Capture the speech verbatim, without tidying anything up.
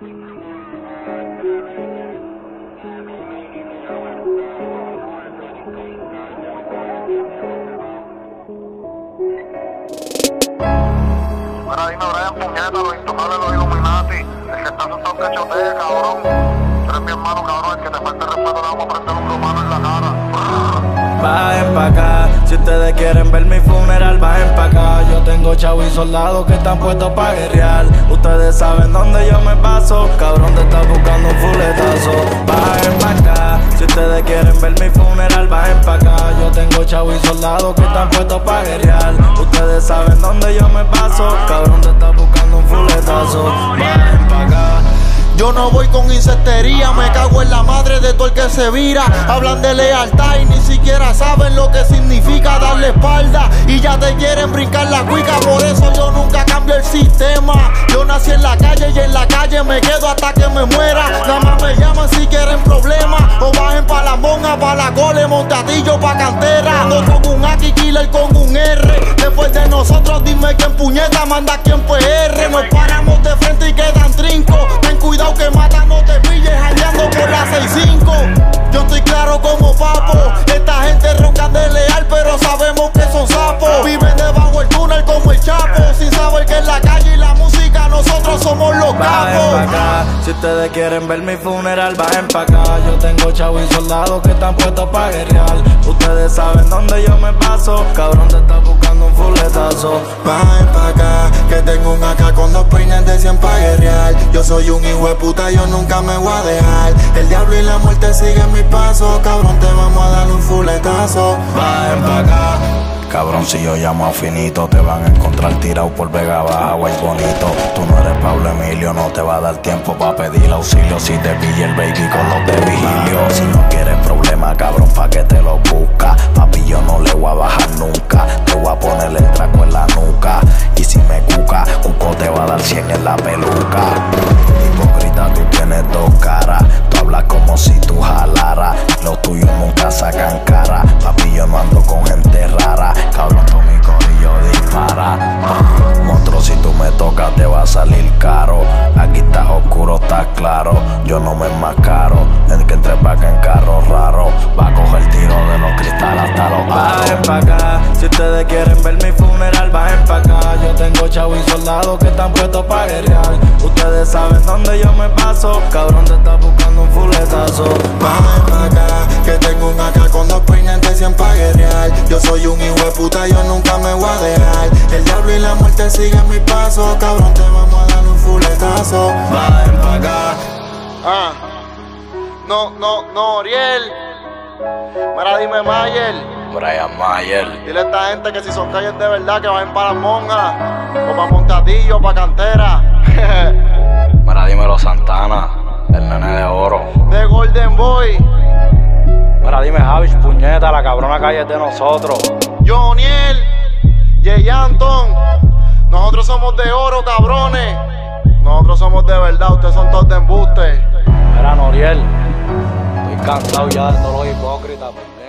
Mira, dime, Brian, puñeta, los intocables, los Illuminati. El que está asustado que chotee, cabrón. Tú eres mi hermano, cabrón. El que te falte respeto, le vamos a prender un romano en la cara. Bajen pa' acá, si ustedes quieren ver mi funeral, bajen pa' acá. Yo tengo chavos y soldados que están puestos pa' guerrear. Ustedes saben dónde yo me paso, cabrón te está buscando un fuletazo. Bajen pa' acá, si ustedes quieren ver mi funeral, bajen pa' acá. Yo tengo chavos y soldados que están puestos pa' guerrear. Ustedes saben dónde yo me paso, cabrón te está buscando un fuletazo. Bajen pa' acá. Yo no voy con insectería, me cago en la madre de todo el que se vira. Hablan de lealtad y ni siquiera saben lo que significa darle espalda. Y ya te quieren brincar la cuica, por eso yo nunca cambio el sistema. Yo nací en la calle y en la calle me quedo hasta que me muera. Nada más me llaman si quieren problemas, o bajen pa' la monja, pa' la Gole, Montatillo, pa' Cantera. Ando con un Aki Killer con un R. Después de nosotros dime quién puñeta manda quién P R. Nos paramos de frente y quedan trincos. Ten cuidado que mata, no te pilles jangueando por la seis cinco. Yo estoy claro como papo. Esta gente ronca de leal, pero sabemos que son sapos. Viven debajo del túnel como el Chapo, sin saber que en la calle y la música nosotros somos los Bajen capos. pa' acá, si ustedes quieren ver mi funeral, bajen pa' acá. Yo tengo chavos y soldados que están puestos pa' guerrear. Ustedes saben dónde yo me paso, cabrón te está buscando un fuletazo. Bajen pa' acá, que tengo un A K con dos peines de cien pa' guerrear. Yo soy un hijo de puta, yo nunca me voy a dejar. El diablo y la muerte siguen mis pasos, cabrón te vamos a dar un fuletazo. Bajen pa' acá. Cabrón, si yo llamo a Finito, te van a encontrar tirado por Vega Baja o el Bonito. Tú no eres Pablo Emilio, no te va a dar tiempo pa' pedir auxilio. Si te pilla el baby con los de vigilio. Si no quieres problema, cabrón, pa' que te lo busca. Papi, yo no le voy a bajar nunca. Te voy a poner el traco en la nuca. Y si me cuca, Cuco te va a dar cien en la peluca. Hipócrita, tú tienes dos caras. Tú hablas como si tú jalaras. Los tuyos nunca sacan cara. Papi, yo no ando con gente rara. Cabrón, tú mi corillo dispara. Monstruo, si tú me tocas te va a salir caro. Aquí estás oscuro, estás claro. Yo no me enmascaro. El que entre pa' acá en carro raro va a coger tiro de los cristales hasta los aros. Bajen pa' acá, si ustedes quieren ver mi funeral, bajen pa' acá. Yo tengo chavos y soldados que están puestos pa' guerrear. Ustedes saben dónde yo me paso, cabrón te está buscando un fuletazo. Bajen pa' acá, que tengo un A K con dos peines de cien pa' guerrear. Yo soy un hijo de puta, yo nunca me voy a dejar. El diablo y la muerte siguen mis pasos, cabrón te vamos a dar un fuletazo. Bajen pa' acá. Ah, no, no, no, Oriel. Mira, dime Mayer. Brian Mayer. Dile a esta gente que si son calles de verdad que vayan para las monjas, o para Montatillo, o para Cantera. Mira, dímelo Santana, el nene de oro. De Golden Boy. Mira, dime Javis, puñeta, la cabrona calle es de nosotros. Joniel, Jay Anton. Nosotros somos de oro, cabrones. Nosotros somos de verdad, ustedes son todos de embuste. Mira, Noriel, estoy cansado ya de todos los hipócritas.